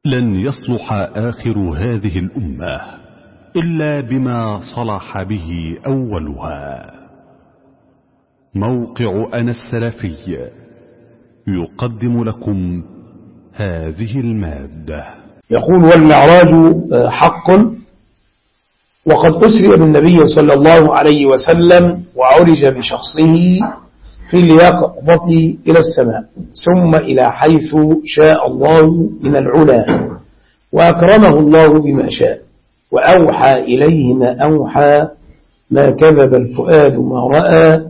لن يصلح آخر هذه الأمة إلا بما صلح به أولها. موقع أنا السلفي يقدم لكم هذه المادة. يقول: والمعراج حق، وقد أسري بالنبي صلى الله عليه وسلم وعرج بشخصه في اليقظة إلى السماء ثم إلى حيث شاء الله من العلا، وأكرمه الله بما شاء وأوحى إليه ما أوحى، ما كذب الفؤاد ما رأى،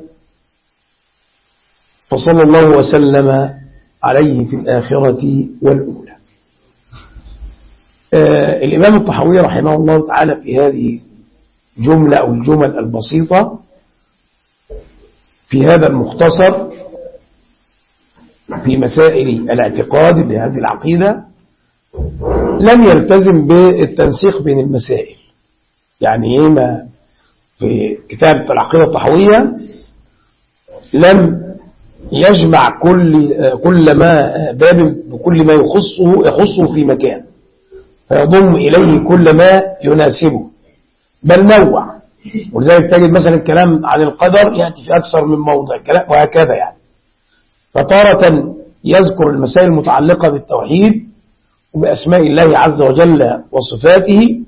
فصلى الله وسلم عليه في الآخرة والأولى. الإمام الطحاوي رحمه الله تعالى في هذه جملة أو الجمل البسيطة في هذا المختصر في مسائل الاعتقاد بهذه العقيدة لم يلتزم بالتنسيق بين المسائل. يعني ما في كتاب العقيدة الطحاوية لم يجمع كل ما باب بكل ما يخصه في مكان فيضم إليه كل ما يناسبه، بل نوع. ولذلك تجد مثلا الكلام عن القدر يأتي في أكثر من موضع وهكذا. يعني فتارة يذكر المسائل المتعلقة بالتوحيد وبأسماء الله عز وجل وصفاته،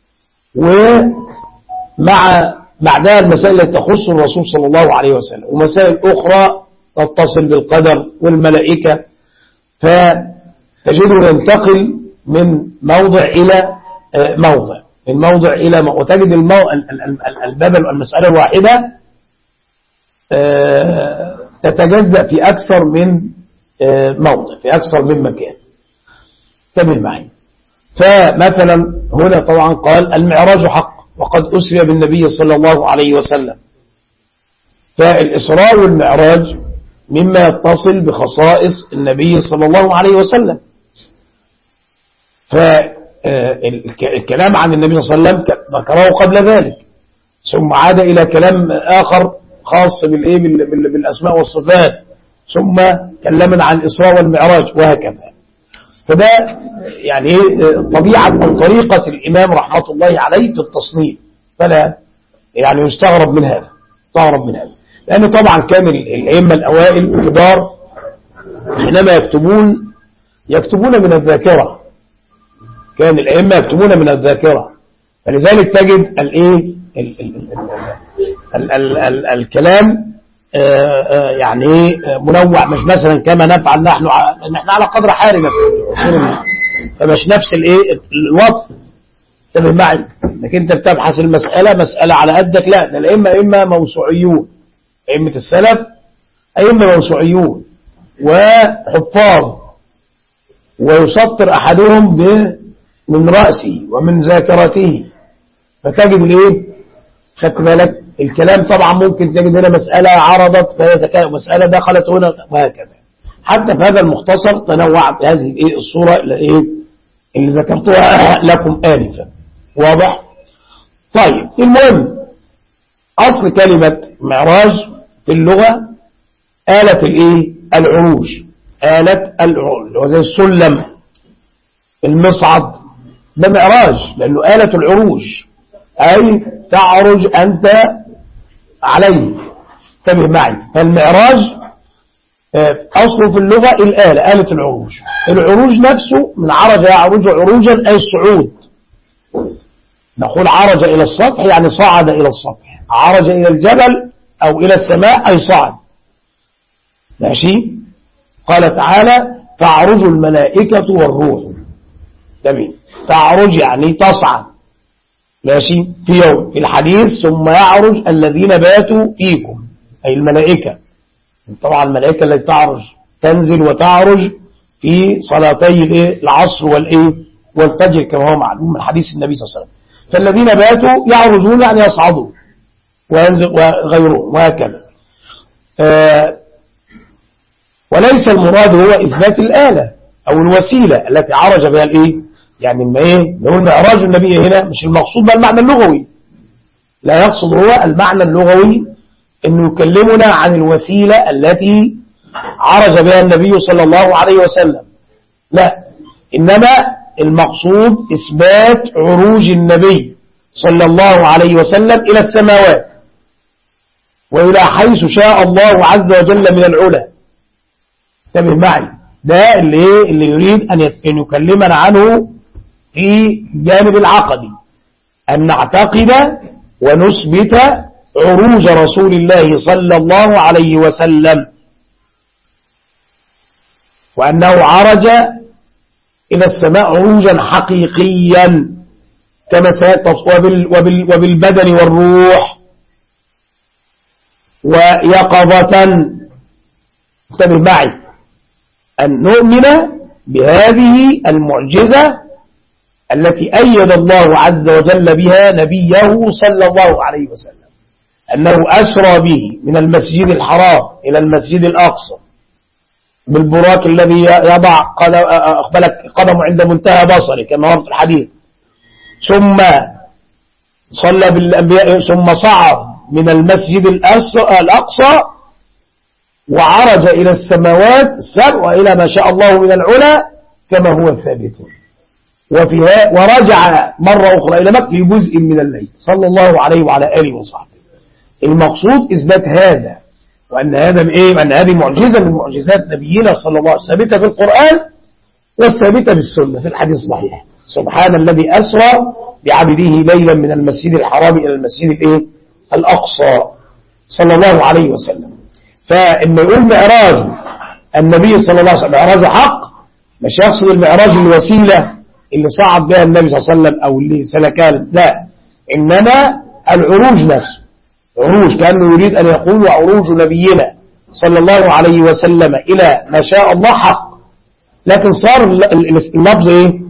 ومع بعدها المسائل التي تخص الرسول صلى الله عليه وسلم، ومسائل أخرى تتصل بالقدر والملائكة، فتجده ينتقل من موضع إلى موضع، من موضع إلى موضع، وتجد الباب المسألة الواحدة تتجزأ في أكثر من موضع، في أكثر من مكان. انتبه معي. فمثلا هنا طبعا قال: المعراج حق وقد أسري بالنبي صلى الله عليه وسلم. فالإسراء والمعراج مما يتصل بخصائص النبي صلى الله عليه وسلم. فالكلام عن النبي صلى الله عليه وسلم ذكره قبل ذلك، ثم عاد إلى كلام آخر خاص بالأسماء والصفات، ثم كلمنا عن الإسراء والمعراج وهكذا. فده يعني طبيعة أو طريقة الإمام رحمة الله عليه في التصنيف، فلا يعني يستغرب من هذا، لأنه طبعا كان الأئمة الأوائل الكبار حينما يكتبون من الذاكرة، كان الأئمة يكتبون من الذاكرة، فلذلك تجد الكلام يعني منوع، مش مثلا كما نفعل نحن على قدر حالنا، فمش نفس الوصف. انتبه معي، انك انت بتبحث مسألة على قدك، لا، ده الأئمة أئمة موسوعيون، أئمة السلف أئمة موسوعيون وحفاظ، ويسطر أحدهم من رأسه ومن ذاكرته، فتجد خدت بالك الكلام. طبعا ممكن تجد هنا مسألة عرضت فيتكلم، مسألة دخلت هنا وهكذا. حتى في هذا المختصر تنوعت هذه الصورة اللي ذكرتها لكم آنفا. واضح؟ طيب، المهم أصل كلمة معراج في اللغة آلة العروج، آلة العروج، وزي السلم، المصعد، ده معراج لأنه آلة العروج، أي تعرج أنت عليه. انتبه معي. فالمعراج أصله في اللغة آلة العروج. العروج نفسه من عرج يعرج عروجا أي الصعود. نقول عرج إلى السطح يعني صعد إلى السطح، عرج إلى الجبل أو إلى السماء أي صعد. ماشي. قال تعالى: تعرج الملائكة والروح. جميل. تعرج يعني تصعد. ماشي. في يوم في الحديث: ثم يعرج الذين باتوا فيكم، أي الملائكة. طبعا الملائكة التي تعرج تنزل وتعرج في صلاتي العصر والفجر كما هو معلوم من حديث النبي صلى الله عليه وسلم. فالذين باتوا يعرجون يعني يصعدون وينزل وغيرهم وهكذا. وليس المراد هو إثبات الآلة أو الوسيلة التي عرج بها يعني لو المعراج النبي هنا مش المقصود بها المعنى اللغوي، لا يقصد هو المعنى اللغوي أنه يكلمنا عن الوسيلة التي عرج بها النبي صلى الله عليه وسلم، لا، إنما المقصود إثبات عروج النبي صلى الله عليه وسلم إلى السماوات وإلى حيث شاء الله عز وجل من العلا. انتبه معي، ده اللي يريد أن يكلمنا عنه في جانب العقدي، أن نعتقد ونثبت عروج رسول الله صلى الله عليه وسلم، وأنه عرج إلى السماء عروجا حقيقيا كما وبالبدن والروح ويقظة. انتبه معي، أن نؤمن بهذه المعجزة التي أيد الله عز وجل بها نبيه صلى الله عليه وسلم، أنه أسرى به من المسجد الحرام إلى المسجد الأقصى بالبراك الذي يضع قدم عند منتهى بصره كما ورد في الحديث، ثم صلى بالأنبياء، ثم صعد من المسجد الأقصى وعرج إلى السماوات السبع وإلى ما شاء الله من العلا كما هو ثابت، ورجع مرة أخرى إلى مكة في جزء من الليل صلى الله عليه وعلى آله وصحبه. المقصود إثبات هذا، وأن هذا وأن هذه معجزة من معجزات نبينا صلى الله عليه وسلم ثابتة في القرآن والثابتة بالسنة في الحديث الصحيح. سبحان الذي أسرى بعبده ليلا من المسجد الحرام إلى المسجد الأقصى صلى الله عليه وسلم. فإن يقول معراج النبي صلى الله عليه وسلم معراج حق، مش يقصد المعراج الوسيلة اللي صعد بها النبي صلى الله عليه وسلم أو اللي سلكان، لا، إنما العروج نفسه، عروج كأنه يريد أن يقول عروج نبينا صلى الله عليه وسلم إلى ما شاء الله حق، لكن صار اللفظ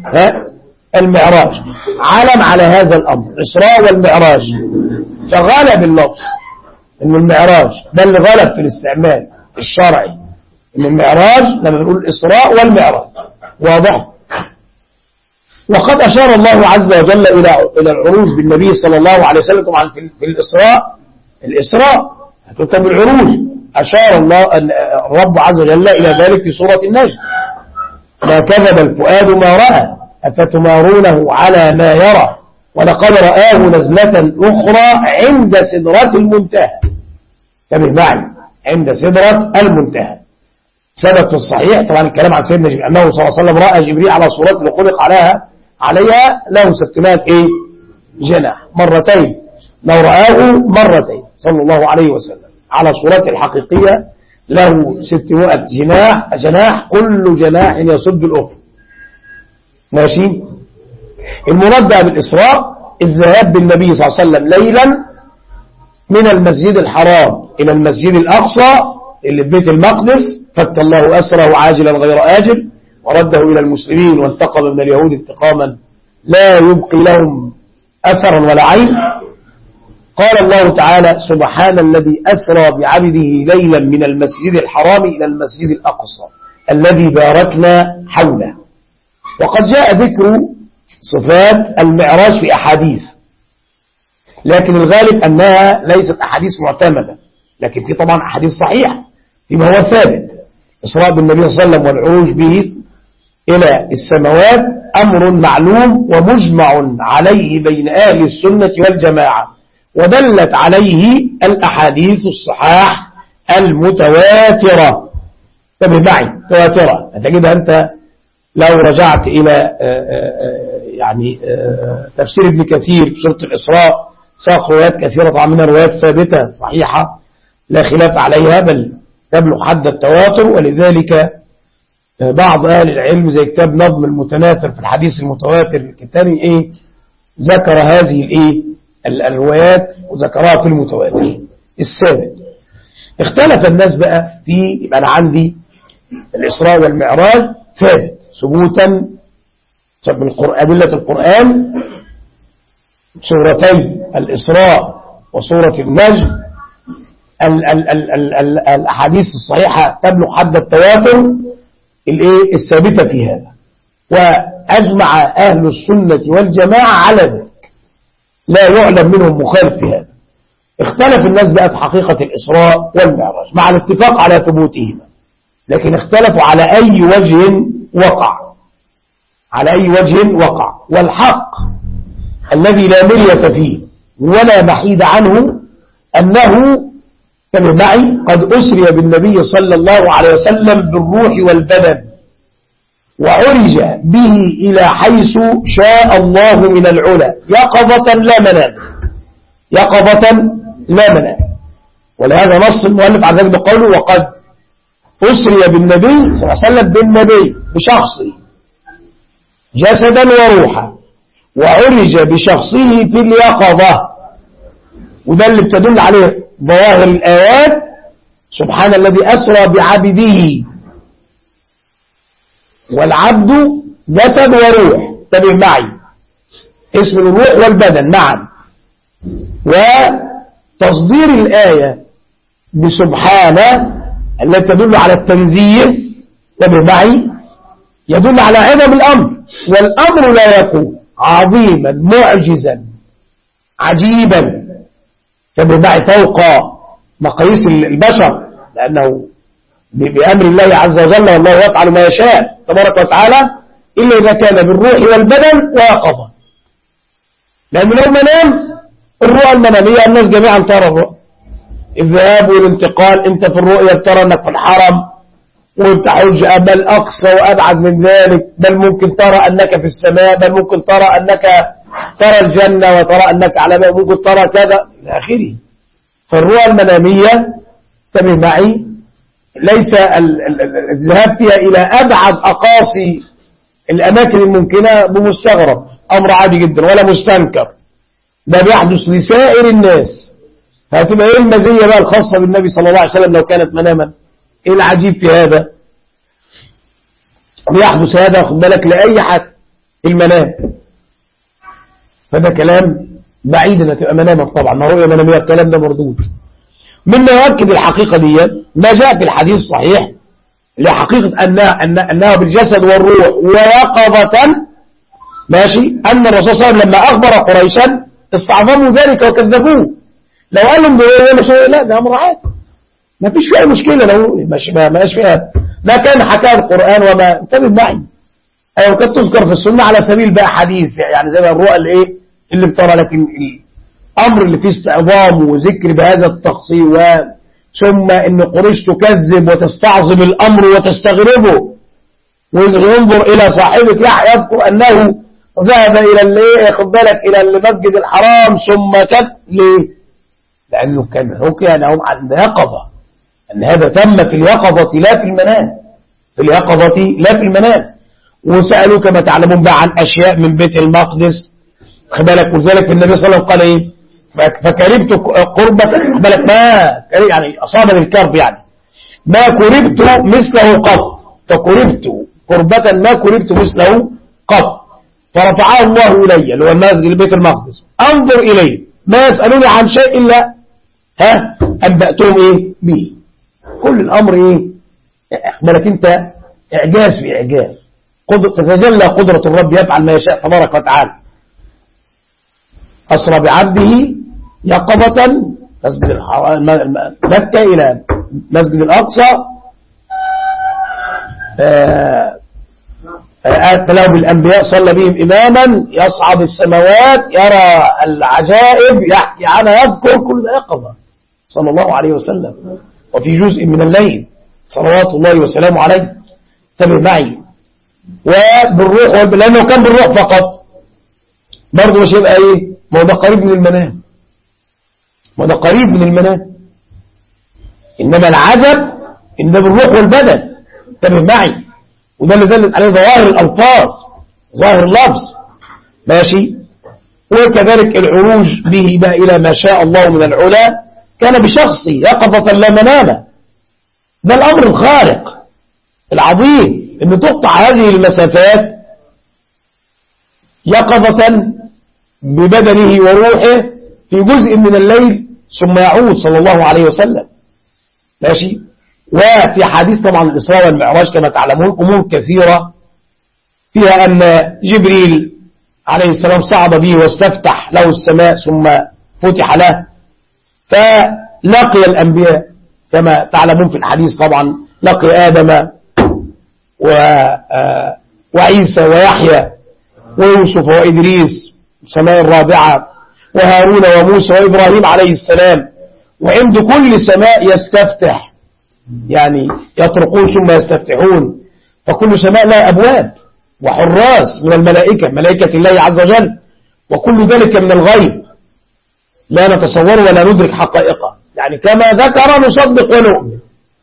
المعراج علم على هذا الأمر، إسراء والمعراج، فغلب اللفظ إن المعراج، ده اللي غلب في الاستعمال الشرعي، إن المعراج لما بنقول الإسراء والمعراج واضح. وقد أشار الله عز وجل إلى العروج بالنبي صلى الله عليه وسلم. طبعا في الإسراء هتكتب العروج، أشار الله الرب عز وجل إلى ذلك في سورة النجم، ما كذب الفؤاد ما رأى أفتمارونه على ما يرى ولقد رآه نزلة أخرى عند سدرة المنتهى. انتبه معي، عند سدرة المنتهى ثبت في الصحيح طبعا الكلام عن سيدنا جبريل أنه صلى الله عليه وسلم رأى جبريل على صورته اللي خلق عليها له 600 جناح مرتين، لو رآه مرتين صلى الله عليه وسلم على صورته الحقيقية له 600 جناح كل جناح يصد الأخر. ماشي. المراد بالإسراء الذهاب بالنبي صلى الله عليه وسلم ليلا من المسجد الحرام إلى المسجد الأقصى اللي في بيت المقدس، فك الله أسره عاجلا غير آجل ورده إلى المسلمين وانتقم من اليهود انتقاما لا يبقي لهم أثرا ولا عين. قال الله تعالى سبحان الذي أسرى بعبده ليلا من المسجد الحرام إلى المسجد الأقصى الذي باركنا حوله. وقد جاء ذكر صفات المعراج في أحاديث، لكن الغالب أنها ليست أحاديث معتمدة، لكن في طبعا أحاديث صحيحة فيما هو ثابت. إسراء بالنبي صلى الله عليه وسلم والعروج به إلى السماوات أمر معلوم ومجمع عليه بين أهل السنة والجماعة، ودلت عليه الأحاديث الصحاح المتواترة. انتبه معي، تواترة هتجدها أنت لو رجعت إلى تفسير ابن كثير في سورة الإسراء ساق روايات كثيرة، طبعا منها روايات ثابتة صحيحة لا خلاف عليها بل تبلغ حد التواتر. ولذلك بعض أهل العلم زي كتاب نظم المتناثر في الحديث المتواتر الكتابي ذكر هذه الروايات وذكرها في المتواتر الثابت. اختلف الناس بقى في، يبقى أنا عندي الإسراء والمعراج ثابت ثبوتا أدلة القرآن، سورتي الإسراء وسورة النجم، الأحاديث الصحيحة تبلغ حد التواتر الثابتة في هذا، وأجمع أهل السنة والجماعة على ذلك، لا يعلم منهم مخالف في هذا. اختلف الناس بقى في حقيقة الإسراء والمعراج مع الاتفاق على ثبوتهما، لكن اختلفوا على أي وجه وقع. على أي وجه وقع. والحق الذي لا مرية فيه ولا محيد عنه أنه كما معي قد أسري بالنبي صلى الله عليه وسلم بالروح والبدن وعرج به إلى حيث شاء الله من العلا يقظة لا منام، يقظة لا منام. ولهذا نص المؤلف على ذلك بقوله وقد أسري بالنبي صلى الله عليه وسلم بالنبي بشخصه جسدا وروحا وعرج بشخصه في اليقظة. وده اللي بتدل عليه ظواهر الآيات سبحان الذي أسرى بعبده، والعبد جسد وروح، تبع معي اسم الروح والبدن معا. وتصدير الآية بسبحانه التي تدل على التنزيه تبع معي يدل على عظم الأمر، والأمر لا يكون عظيما معجزا عجيبا تبع معي فوق مقاييس البشر، لأنه بأمر الله عز وجل والله يفعل ما يشاء تبارك وتعالى إلا إذا كان بالروح والبدن ويقظة. لأنه لو منام الرؤى المنامية الناس جميعا ترى الرؤى، الذهاب والانتقال، انت في الرؤية ترى انك في الحرم وانت حج بل أقصى وأبعد من ذلك، بل ممكن ترى أنك في السماء، بل ممكن ترى أنك ترى الجنة وترى أنك على ما ممكن ترى كذا إلى آخره. فالرؤى المنامية تبه معي ليس الذهاب فيها إلى أبعد أقاصي الأماكن الممكنة بمستغرب، أمر عادي جدا ولا مستنكر، ده بيحدث لسائر الناس. هتبقى إيه المزية بقى الخاصة بالنبي صلى الله عليه وسلم لو كانت مناما؟ إيه العجيب في هذا؟ بيحدث هذا خد بالك لأي حد في المنام، فده كلام بعيد أن تبقى مناما طبعا، ما رؤية منامية الكلام ده مردود. مما يؤكد الحقيقة دي ما جاء في الحديث الصحيح لحقيقة أنها بالجسد والروح ويقظة، ماشي، أن الرسول صلى الله عليه وسلم لما أخبر قريشا استعظموا ذلك وكذبوه. لو قال لهم لا ده أمر عادي ما فيش فيها مشكلة، لو ماش فيها ما كان حكاه القرآن وما انتبه معي أو كانت تذكر في السنة على سبيل بقى حديث يعني زي الرؤى اللي بترى، لكن الأمر اللي فيه استعظام وذكر بهذا التقصير ثم ان قريش تكذب وتستعظم الأمر وتستغربه وينظر إلى صاحبك يذكر أنه ذهب إلى خد بالك إلى المسجد الحرام ثم ليه؟ لأنه كان حكي أنهم عند يقظة، أن هذا تم في اليقظة لا في المنام، في اليقظة لا في المنام. وسألوا كما تعلمون بقى عن أشياء من بيت المقدس خد بالك، وذلك النبي صلى الله عليه وسلم قال إيه؟ فكربت قربة خد بالك ما يعني أصابني الكرب يعني ما كربت مثله قط، فكربت قربة ما كربت مثله قط، فرفعه الله إلي اللي هو المسجد بيت المقدس أنظر إليه ما يسألوني عن شيء إلا أنبأتهم إيه به. كل الأمر إيه بالك أنت إعجاز في إعجاز، تتجلى قدرة الرب يفعل ما يشاء تبارك وتعالى. أسرى بعبده يقظة مسجد مكة إلى مسجد الأقصى تلاهم الأنبياء صلى بهم إماما يصعد السماوات يرى العجائب يحكي عنها يذكر كل ذا يقظة صلى الله عليه وسلم وفي جزء من الليل صلوات الله وسلامه عليه. تبع معي وبالروح لأنه كان بالروح فقط برضه مش يبقى إيه ما هو ده قريب من المنام، ما ده قريب من المنام، إنما العجب إن بالروح والبدن. تبع معي وده اللي دلت عليه ظواهر الألفاظ ظاهر اللفظ ماشي. وكذلك العروج به بقى إلى ما شاء الله من العلا كان بشخصه يقظة لا منام. ده الأمر الخارق العظيم إن تقطع هذه المسافات يقظة ببدنه وروحه في جزء من الليل ثم يعود صلى الله عليه وسلم ماشي. وفي حديث طبعا الإسراء والمعراج كما تعلمون أمور كثيرة فيها أن جبريل عليه السلام صعد به واستفتح له السماء ثم فتح له، فلقي الأنبياء كما تعلمون في الحديث طبعا لقي آدم وعيسى ويحيى ويوسف وإدريس السماء الرابعة، وهارون وموسى وإبراهيم عليه السلام. وعند كل سماء يستفتح، يعني يطرقون ثم يستفتحون، فكل سماء لها أبواب وحراس من الملائكة، ملائكة الله عز وجل، وكل ذلك من الغيب لا نتصور ولا ندرك حقائقه، يعني كما ذكر نصدق ونؤمن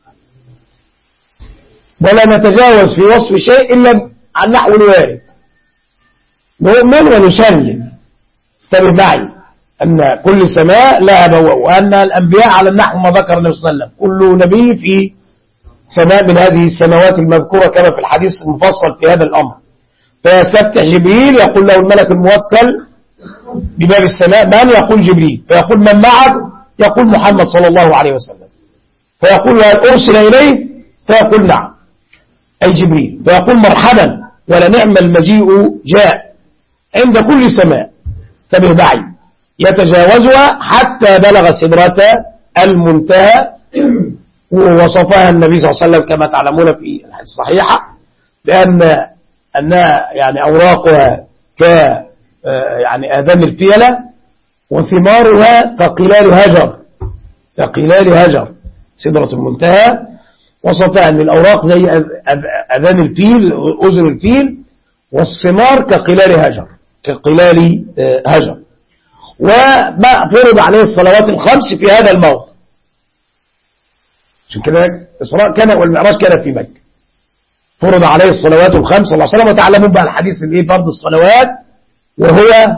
ولا نتجاوز في وصف شيء إلا عن نحو الوارد، نؤمن ونسلم. انتبه معي أن كل سماء لها بواب، وأن الأنبياء على النحو ما ذكر النبي صلى الله عليه وسلم، كل نبي في سماء من هذه السماوات المذكورة كما في الحديث المفصل في هذا الأمر. فيستفتح جبريل، يقول له الملك الموكل بباب السماء من؟ يقول جبريل. فيقول من معك؟ يقول محمد صلى الله عليه وسلم. فيقول هل أرسل إليه؟ فيقول نعم، أي جبريل. فيقول مرحبا ولنعم المجيء جاء عند كل سماء. انتبه معي، يتجاوزها حتى بلغ سدرة المنتهى، ووصفها النبي صلى الله عليه وسلم كما تعلمون في الصحيحة أنها يعني أوراقها يعني آذان الفيلة، وثمارها كقلال هجر، كقلال هجر. سدرة المنتهى وصفها أن الأوراق زي آذان الفيل، أذن الفيل، والثمار كقلال هجر، كقلال هجر. وما فرض عليه الصلوات الخمس في هذا الموضع. عشان كده الإسراء كان والمعراج كان في مكة، فرض عليه الصلوات الخمس صلى الله عليه وسلم. وتعلمون بقى الحديث اللي فرض الصلوات، وهو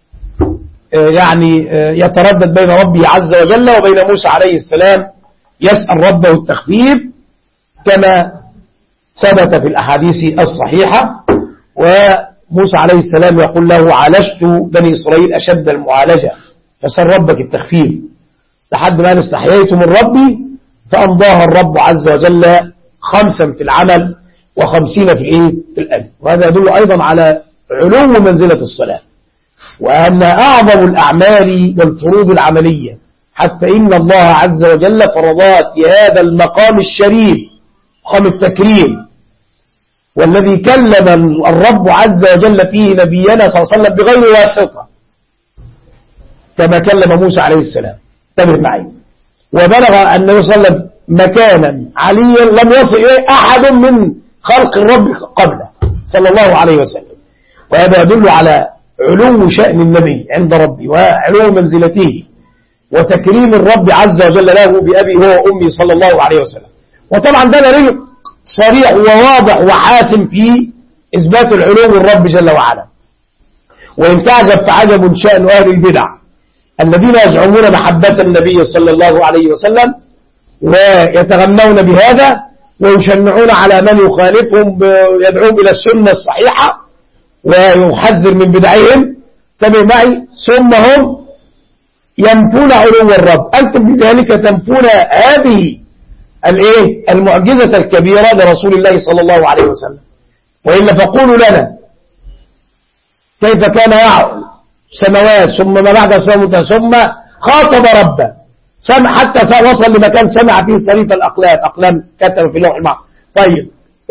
يعني يتردد بين ربه عز وجل وبين موسى عليه السلام، يسأل ربه التخفيف كما ثبت في الأحاديث الصحيحة. وموسى عليه السلام يقول له عالجت بني إسرائيل أشد المعالجة، فسأل ربك التخفيف لحد ما استحييت من ربي، فأمضاها الرب عز وجل 5 في العمل و50 في الأجر. وهذا يدل أيضا على علو منزلة الصلاة، وأن أعظم الأعمال والفروض العملية، حتى إن الله عز وجل فرضات في هذا المقام الشريف، مقام التكريم، والذي كلم الرب عز وجل فيه نبينا صلى الله عليه وسلم بغير واسطة، كما كلم موسى عليه السلام. انتبه معي، وبلغ النبي صلى الله عليه وسلم مكانا عليا لم يصل إليه أحد من خلق الرب قبله صلى الله عليه وسلم. وهذا يدل على علو شأن النبي عند ربي، وعلو منزلته، وتكريم الرب عز وجل له بأبي هو وأمي صلى الله عليه وسلم. وطبعا ده دليل صريح وواضح وحاسم في إثبات العلو الرب جل وعلا. وإن تعجب فعجب شأن أهل البدع الذين يزعمون محبة النبي صلى الله عليه وسلم، ويتغنون بهذا، ويشنعون على من يخالفهم، يدعوهم إلى السنة الصحيحة ويحذر من بدعهم. تبع معي، ثم هم ينفون علو الرب. أنتم بذلك تنفون هذه المعجزة الكبيرة لرسول الله صلى الله عليه وسلم. وإلا فقولوا لنا كيف كان يعلو سماوات ثم ما بعد سماوات ثم خاطب ربه، حتى وصل لمكان سمع فيه صريف الأقلام، أقلام كتب في لوح المحفوظ. طيب،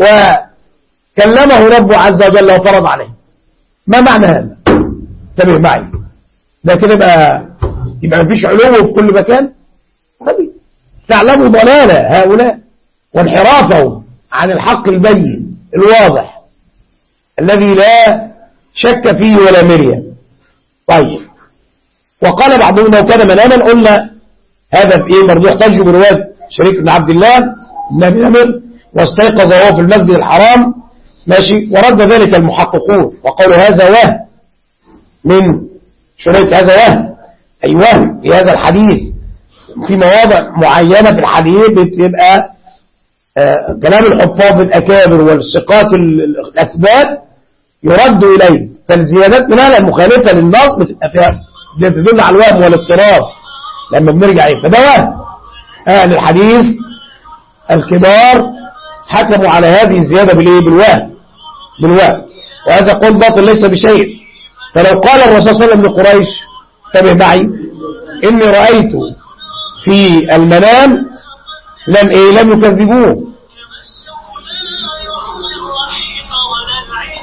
وكلمه ربه عز وجل وفرض عليه. ما معنى هذا؟ انتبه معي، لكن يبقى مفيش علو في كل مكان. تعلموا ضلال هؤلاء وانحرافهم عن الحق البين الواضح الذي لا شك فيه ولا مرية. طيب، وقال بعضهم لو كان مناما، قلنا هذا في برضو يحتج برواية شريك بن عبد الله بن أبي نمر، واستيقظ وهو في المسجد الحرام، ماشي، ورد ذلك المحققون وقالوا هذا وهم من شريك، هذا وهم، أي وهم في هذا الحديث. في مواضع معينة في الحديث بتبقى كلام الحفاظ الأكابر والثقات الأثبات يرد إليه، فالزيادات من هذا المخالفة للنص بتبقى فيها بتدل على الوهم والاضطراب لما بنرجع عليه. فده وهم. أهل الحديث الكبار حكموا على هذه الزيادة بالوهم، وهذا قول باطل ليس بشيء. فلو قال الرسول صلى الله عليه وسلم لقريش انتبه معي إني رأيت في المنام لم يكذبوه،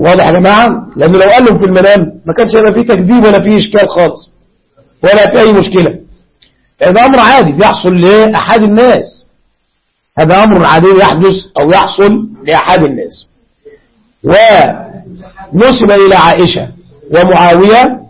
واضح يا جماعة؟ لأنه لو قال لهم في المنام ما كانش هيبقى فيه تكذيب ولا فيه إشكال خالص ولا في أي مشكلة. هذا أمر عادي بيحصل لأحد الناس، هذا أمر عادي يحدث أو يحصل لأحد الناس. ونسب إلى عائشة ومعاوية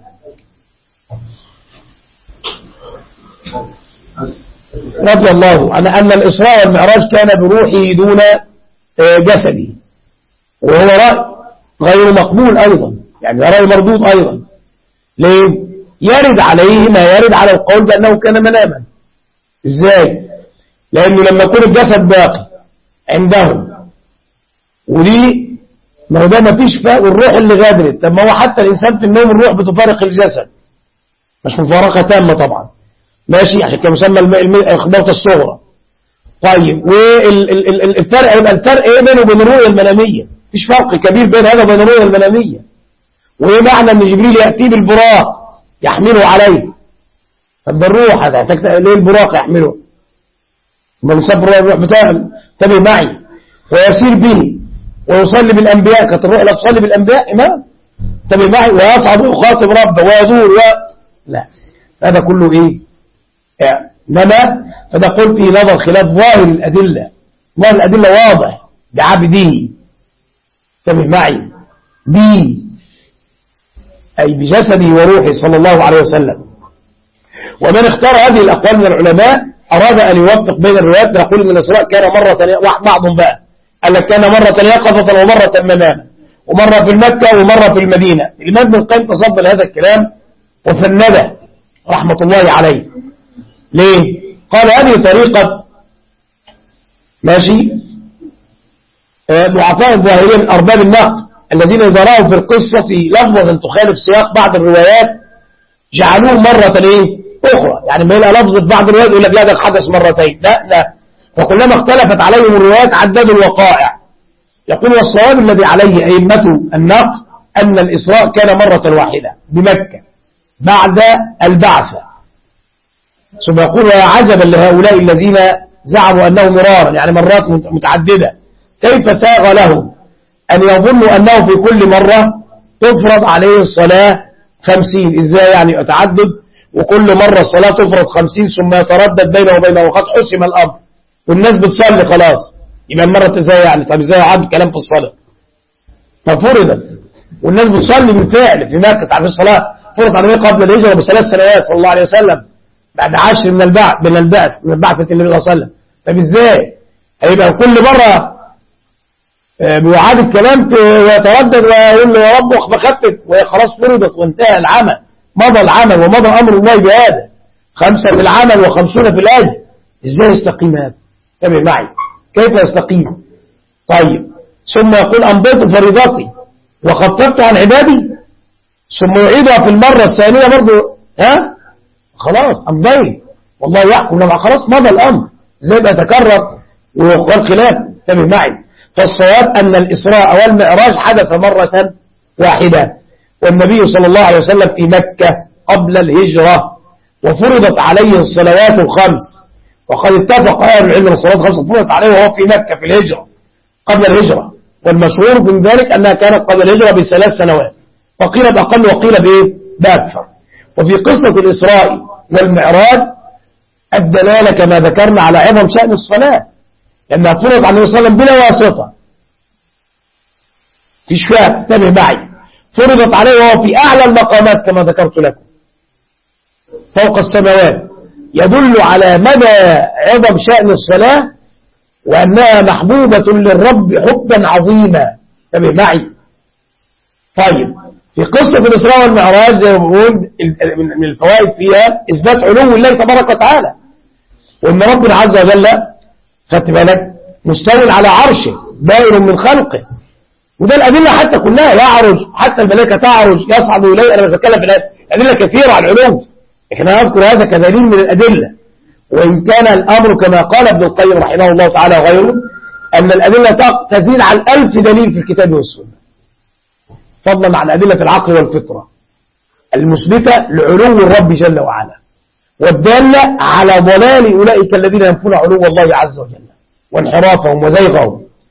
رضي الله عنه أن الإسراء والمعراج كان بروحه دون جسده، وهو رأي غير مقبول أيضا، يعني رأي مردود أيضا. ليه؟ يرد عليه ما يرد على القول بأنه كان مناما. إزاي؟ لأنه لما يكون الجسد باقي عندهم ودي ما هو ده ما فيش فاق والروح اللي غادرت. طب ما هو حتى الإنسان في النوم الروح بتفارق الجسد، مش مفارقة تامة طبعا، ماشي، عشان كده مسمى الموت الصغرى. طيب والفرق يبقى الفرق ايه بينه وبين الرؤية المنامية؟ مفيش فرق كبير بين هذا وبين الرؤية المنامية. وايه معنى ان جبريل يأتي بالبراق يحمله عليه؟ طب الروح هذا ليه البراق يحمله؟ ما بيسافر الروح بتاعه تبي معي ويسير به ويصلي بالأنبياء، كانت الروح لا تصلي بالأنبياء إمام تبي معي ويصعد ويخاطب ربه ويدور لا، هذا كله ايه؟ إنما فده قل في نظر خلاف ظاهر الأدلة. ظاهر الأدلة واضح بعبده تبي معي بي أي بجسده وروحه صلى الله عليه وسلم. ومن اختار هذه الأقوال من العلماء أراد أن يوفق بين الروايات، يقول إن الإسراء كان مرة، بعضهم بقى قال لك كان مرة يقظة ومرة مناما، ومرة في مكة ومرة في المدينة. الإمام ابن القيم تصدى لهذا الكلام وفنده رحمة الله عليه. ليه؟ قال هذه طريقة ماشي ضعفاء الظاهرين أرباب النقد الذين إذا رأوا في القصة لفظة تخالف سياق بعض الروايات جعلوه مرة أخرى، يعني ما يلقى لفظة بعض الروايات يقول لك لا ده حدث مرتين، لا، فكلما اختلفت عليهم الروايات عددوا الوقائع. يقول والصواب الذي عليه أئمة النقد أن الإسراء كان مرة واحدة بمكة بعد البعثة. ثم يقول يا عجبا لهؤلاء الذين زعموا أنه مرارا، يعني مرات متعددة، كيف ساغ لهم أن يظنوا أنه في كل مرة تفرض عليه الصلاة 50. إزاي يعني يتعدد وكل مرة الصلاة تفرض 50 ثم يتردد بينه وبينه وقد حسم الأمر والناس بتصلي خلاص، يبقى المرة ازاي يعني؟ طب ازاي عاد كلام في الصلاة؟ ففرضت والناس بتصلي بالفعل في مكة. تعرف الصلاة فرضت على النبي قبل الهجرة ب3 سنوات صلى الله عليه وسلم، بعد 10 من بعثة النبي صلى الله عليه وسلم. طب ازاي هيبقى كل مرة بيعاد الكلام ويتردد ويقول له يا رب واخبخفف وهي خلاص فرضت وانتهى العمل، مضى العمل ومضى أمر الله بهذا، 5 في العمل و50 في الأجر. ازاي يستقيم هذا؟ تابع معي كيف يستقيم؟ طيب ثم يقول أنبيت فريضتي وخففت عن عبادي، ثم يعيدها في المرة الثانية برضو خلاص أنبيت والله يحكم لما خلاص مضى الأمر، ازاي يتكرر والخلاف؟ تابع معي. فالصواب أن الإسراء والمعراج حدث مرة واحدة، والنبي صلى الله عليه وسلم في مكة قبل الهجرة، وفرضت عليه الصلوات الخمس، وقد اتفق أهل العلم أن الصلوات الخمس فرضت عليه وهو في مكة في الهجرة قبل الهجرة، والمشهور من ذلك أنها كانت قبل الهجرة ب3 سنوات، وقيل بأقل وقيل بأكثر. وفي قصة الإسراء والمعراج الدلالة كما ذكرنا على عظم شأن الصلاة، لأنها فرضت على النبي صلى الله عليه وسلم بلا واسطة، فيش فيها تابع معي، فرضت عليه وهو في أعلى المقامات كما ذكرت لكم فوق السماوات، يدل على مدى عظم شأن الصلاة وأنها محبوبة للرب حبا عظيما. تابع معي. طيب في قصة الإسراء والمعراج زي ما بقول من الفوائد فيها إثبات علو الله تبارك وتعالى، وأن ربنا عز وجل خدت بالك مستوى على عرشه دائر من خلقه، وده الأدلة حتى كلها يعرج، حتى الملائكة تعرج يصعد إليه. أنا بتكلم في الأدلة كثيرة على العلو، لكن أنا أذكر هذا كدليل من الأدلة، وإن كان الأمر كما قال ابن القيم رحمه الله تعالى وغيره أن الأدلة تزيد عن 1000 دليل في الكتاب والسنة، فضلا عن أدلة العقل والفطرة المثبتة لعلو الرب جل وعلا، والدالة على ضلال أولئك الذين ينفون علو الله عز وجل وانحرافهم وزيغهم.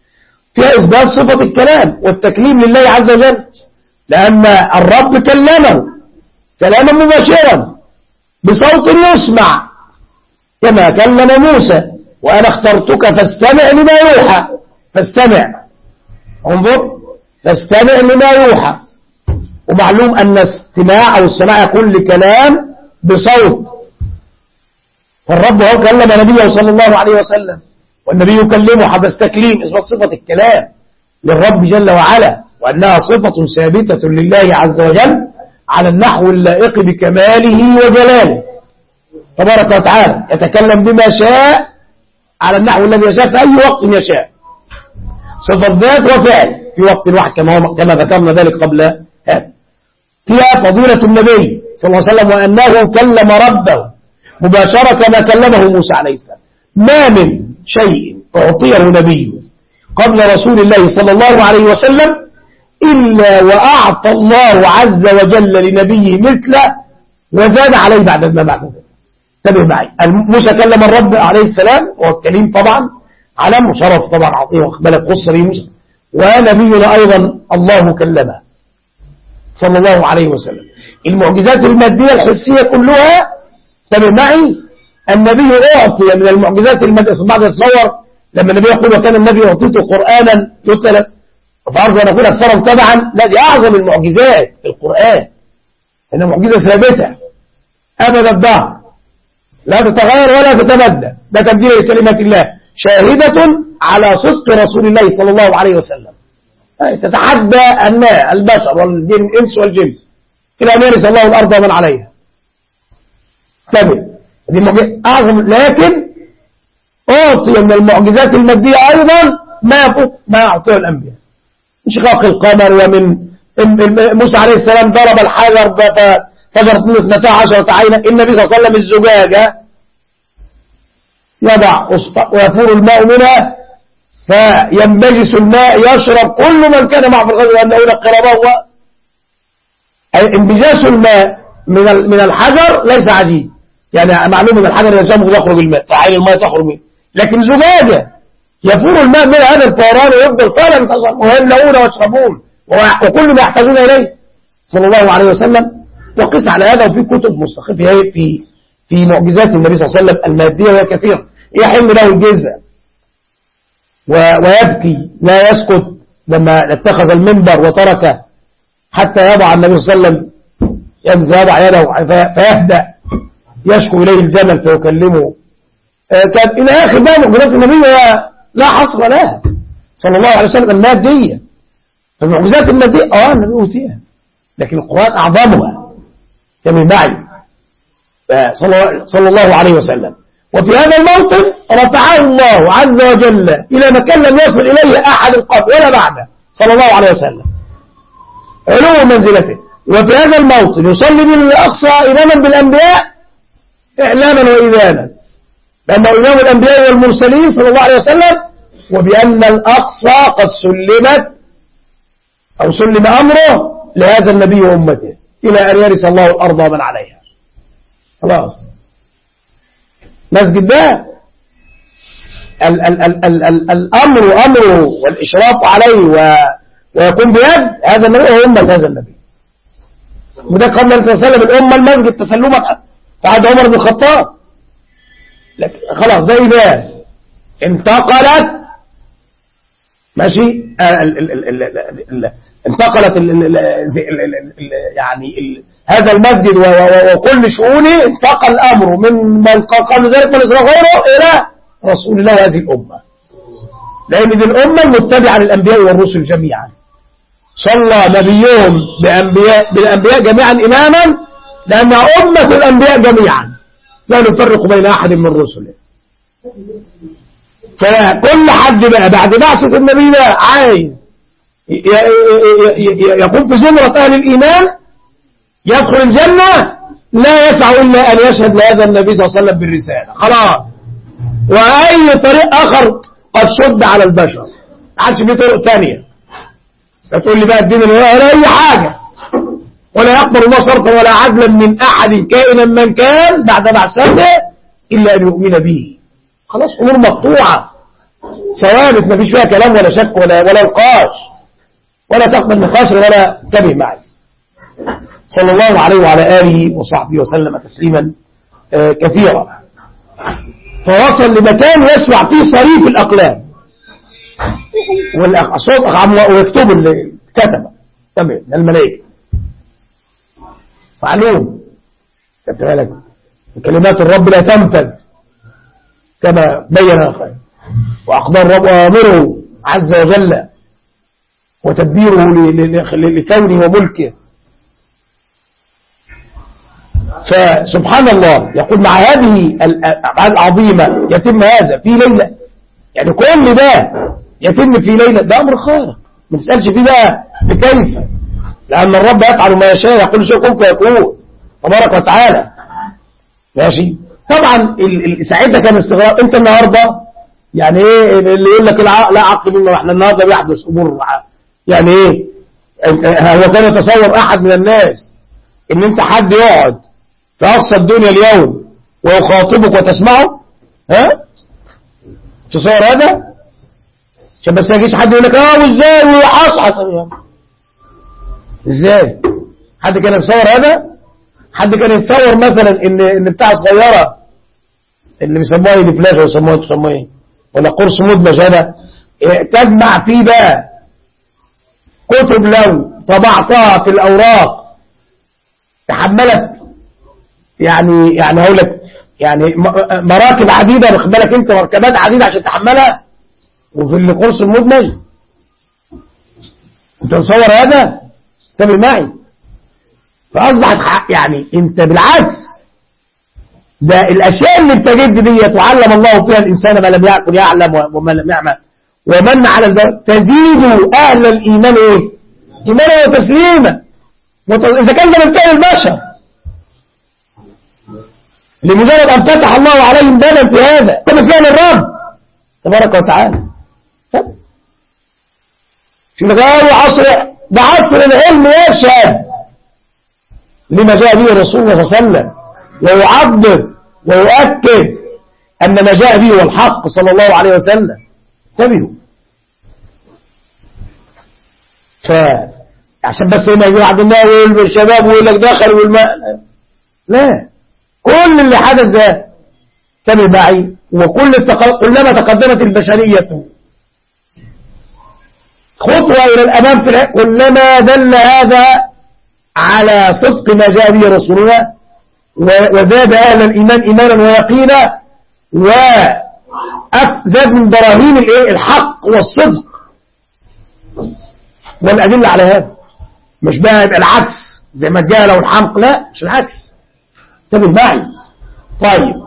فيها إثبات صفة الكلام والتكليم لله عز وجل، لأن الرب كلمه كلاما مباشرا بصوت يسمع كما كلم موسى، وأنا اخترتك فاستمع لما يوحى. فاستمع، انظر، فاستمع لما يوحى. ومعلوم أن استماع أو السماع يكون لكلام بصوت، فالرب هو كلم نبيه صلى الله عليه وسلم، والنبي يكلمه حدث تكليم، إثبات صفة الكلام للرب جل وعلا، وأنها صفة ثابتة لله عز وجل على النحو اللائق بكماله وجلاله تبارك وتعالى، يتكلم بما شاء على النحو الذي يشاء في أي وقت يشاء، صفة ذات وفعل في وقت واحد كما ذكرنا ذلك قبل هذا. فيها فضيلة النبي صلى الله عليه وسلم وأنه كلم ربه مباشرة كما كلمه موسى عليه السلام. ما من شيء أعطيه نبي قبل رسول الله صلى الله عليه وسلم إلا وأعطى الله عز وجل لنبيه مثله وزاد عليه بعد ما بعد ذلك. انتبه معي، موسى كلم الرب عليه السلام، وهو الكريم طبعا علم وشرف طبعا عظيم واقبلت قصة موسى، ونبينا أيضا الله كلمه صلى الله عليه وسلم. المعجزات المادية الحسية كلها، انتبه معي، النبي أعطي من المعجزات المادية. بعد يتصور لما النبي يقول وكان النبي يعطيته قرآنا يتلى، فأرجو أن أقول أكثرهم تبعا، لا دي أعظم المعجزات في القرآن، إنها معجزة ثابتة أبدا الدهر، لا تتغير ولا تتبدل، ده تبديل لكلمات الله، شاهدة على صدق رسول الله صلى الله عليه وسلم، تتحدى البشر والجن، الإنس والجن، إلى أن يرث الله الأرض ومن عليها. تبدل دي معجزة أعظم، لكن أعطي من المعجزات المادية أيضا ما يفوق ما أعطيه الأنبياء، انشقاق القمر، ومن موسى عليه السلام ضرب الحجر فجرت منه 12 عينا. النبي صلى الله عليه وسلم الزجاجة يضع ويفور الماء منها فينبجس الماء يشرب كل من كان معه في الغزو وأنه ينقر الله. انبجاس الماء من الحجر ليس عجيب، يعني معلوم ان الحجر ينشمه ويخرج الماء، فعين الماء تخرج منه، لكن زجاجة يفور الماء من هذا الفوران ويفضل فعلا ويملؤون ويشربون وكل ما يحتاجون إليه صلى الله عليه وسلم. وقس على هذا، وفي كتب مستخفية في معجزات النبي صلى الله عليه وسلم المادية وهي كثيرة. يحل له الجزء ويبكي لا يسكت لما اتخذ المنبر وتركه حتى يضع النبي صلى الله عليه وسلم يضع يده فيهدأ، يشكو إليه الجمل فيكلمه. كان إلى آخر بقى معجزات النبي لا حصر لها صلى الله عليه وسلم المادية. المعجزات المادية النبي أوتيها، لكن القرآن أعظمها كما معي صلى الله عليه وسلم. وفي هذا الموطن رفعه الله عز وجل إلى مكان لم يصل إليه أحد قبل ولا بعده صلى الله عليه وسلم، علو منزلته. وفي هذا الموطن يصلي بالأقصى إماما بالأنبياء إعلاما وإذانا، لأنه إمام الأنبياء والمرسلين صلى الله عليه وسلم، وبأن الأقصى قد سلمت أو سلم أمره لهذا النبي وأمته إلى أن يرث الله الأرض ومن عليها. خلاص مسجد ده الأمر أمره والإشراف عليه ويكون بيد هذا النبي وأمة هذا النبي. وده قبل أن تسلم الأمة المسجد تسلمت بعد عمر بن الخطاب، لكن خلاص ده إيمان انتقلت ماشي انتقلت يعني هذا المسجد وكل شؤونه انتقل الأمر من قبل ذلك من إسراء غيره إلى رسول الله وهذه الأمة، لأن دي الأمة المتبعة للأنبياء والرسل جميعا. صلى نبيهم بالأنبياء جميعا إماما لأن أمة الأنبياء جميعا لا نفرق بين أحد من رسله. فكل حد بقى بعد بعثة النبي ده عايز يكون في زمرة أهل الإيمان يدخل الجنة، لا يسع إلا أن يشهد لهذا النبي صلى الله عليه وسلم بالرسالة خلاص. وأي طريق آخر قد شد على البشر، ما عادش في طرق ثانية. ستقول لي بقى الدين ولا أي حاجة، ولا يقبل الله صرفا ولا عدلا من أحد كائنا من كان بعد بعثته إلا أن يؤمن به. خلاص أمور مقطوعة ثوابت ما فيش فيها كلام ولا شك ولا نقاش، ولا تقبل نقاش ولا انتبه معي. صلى الله عليه وعلى آله وصحبه وسلم تسليما كثيرا. فوصل لمكان يسمع فيه صريف الأقلام والصوت ويكتب اللي كتب تمام الملائكة معلوم. خدت بالك كلمات الرب لا تنفذ كما بين الخير، وأقدار الرب وأمره عز وجل وتدبيره لكونه وملكه. فسبحان الله يقول مع هذه الأفعال العظيمة يتم هذا في ليلة، يعني كل ده يتم في ليلة، ده أمر خارق ما نسألش فيه بقى بكيف، لأن الرب يفعل ما يشاء، يقول شيء كن فيكون تبارك وتعالى. ماشي. طبعا ساعتها كان استغراب. انت النهارده يعني ايه اللي يقول لك لا عقل منا، احنا النهارده بيحدث امور يعني ايه. هو كان يتصور احد من الناس ان انت حد يقعد في اقصى الدنيا اليوم ويخاطبك وتسمعه؟ ها تصور هذا؟ عشان بس ما يجيش حد يقول لك وازاي وحصل ازاي؟ حد كان يتصور هذا؟ حد كان يتصور مثلا ان بتاع صغيره اللي بيسموها ايه فلاش ولا بيسموها ايه ولا قرص مدمج هذا تجمع فيه بقى كتب لو طبعتها في الاوراق تحملت يعني هقول لك يعني مراكب عديده، واخد بالك انت مركبات عديده عشان تحملها، وفي القرص المدمج انت تصور هذا؟ انتبه معي. فاصبحت يعني انت بالعكس، ده الاشياء اللي بتجد دي تعلم الله فيها الانسان ما لم يكن يعلم وما لم يعمل، ومن على البر تزيد اهل الايمان ايه؟ ايمانا وتسليما. اذا كان ده من فعل البشر لمجرد ان فتح الله عليهم بابا في هذا، كما فعل الرب تبارك وتعالى. شو عصر ده عصر العلم يشهد لما جاء به الرسول صلى الله عليه وسلم، ويعبر ويؤكد أن ما جاء به هو الحق صلى الله عليه وسلم. انتبهوا. عشان بس هنا يقول عبد الله والشباب ويقول لك دخل والماء، لا، كل اللي حدث ده انتبه معي. كلما تقدمت البشرية خطوة إلى الأمام في كلما دل هذا على صدق ما جاء به رسولنا، وزاد أهل الإيمان إيمانا ويقينا، وزاد من براهين الحق والصدق والأدلة على هذا. مش بقى يبقى العكس زي ما الجهل والحمق، لا مش العكس. انتبه معي. طيب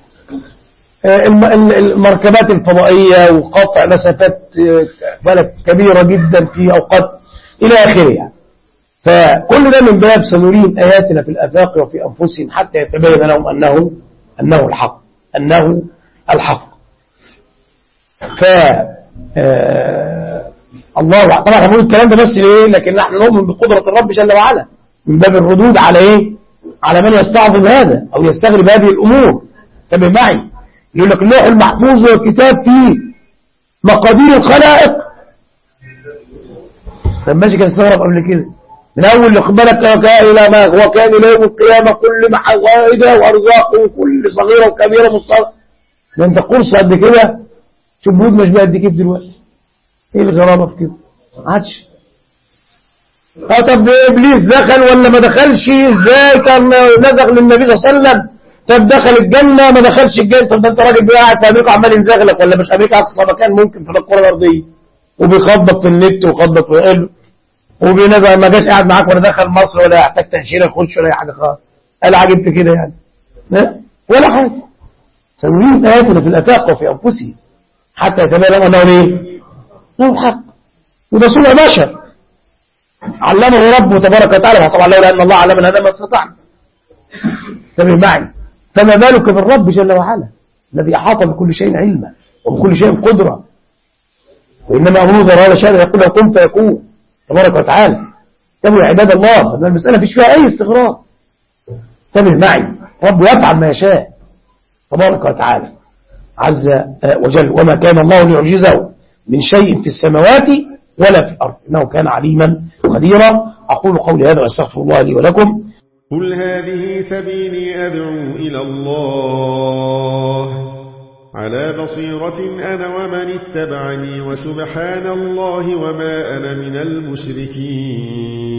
المركبات الفضائية وقطع مسافات كبيرة جدا في أوقات إلى آخره يعني. فكل ده من باب سنريهم آياتنا في الآفاق وفي أنفسهم حتى يتبين لهم أنه الحق، أنه الحق. الله طبعا هنقول الكلام ده بس ليه؟ لكن نحن نؤمن بقدرة الرب جل وعلا من باب الردود على ايه؟ على من يستعظم هذا او يستغرب هذه الامور. انتبه معي. يقول لك اللوح المحفوظ والكتاب فيه مقادير الخلائق. طب ماشي كان استغرب قبل كده من اول اللي بالك الى ما هو كان الى يوم القيامه كل محوائده وارزاقه وكل صغيره وكبيره مستقبل. ده انت قرص قد كده، شوف بود مش قد كيف دلوقتي. ايه الغرابه في كده؟ ما عادش. طب ابليس دخل ولا ما دخلش؟ ازاي كان نزغ للنبي صلى الله عليه وسلم؟ طب دخل الجنه ما دخلش الجنه؟ طب انت راجل قاعد في امريكا عمال ينزغلك، ولا مش امريكا اقصى مكان ممكن في الكره الارضيه، وبيخبط في النت وخبط في قلبه وبينزغ، ما جاش قاعد معاك ولا دخل مصر ولا يحتاج تاشيره يخش ولا اي حاجه خالص. قال عجبت كده يعني؟ لا ولا حاجه. سنريهم آياتنا في الآفاق وفي أنفسهم حتى يتبين لهم أنه ايه؟ له الحق. وده صنع بشر علمه ربه تبارك وتعالى، طبعا لولا أن الله علمنا هذا ما استطعنا. انتبه معي. فما بالك بالرب جل وعلا الذي أحاط بكل شيء علما وبكل شيء قدرة، وإنما أمره هذا شأن يقول له كن فيكون تبارك وتعالى. انتبهوا يا عباد الله، أن المسألة فيش فيها أي استغراب. انتبه معي. رب يفعل ما يشاء تبارك وتعالى. عز وجل. وما كان الله ليعجزه من شيء في السماوات ولا في الأرض إنه كان عليما قديرا. أقول قولي هذا وأستغفر الله لي ولكم. قل هذه سبيلي أدعو إلى الله على بصيرة أنا ومن اتبعني وسبحان الله وما أنا من المشركين.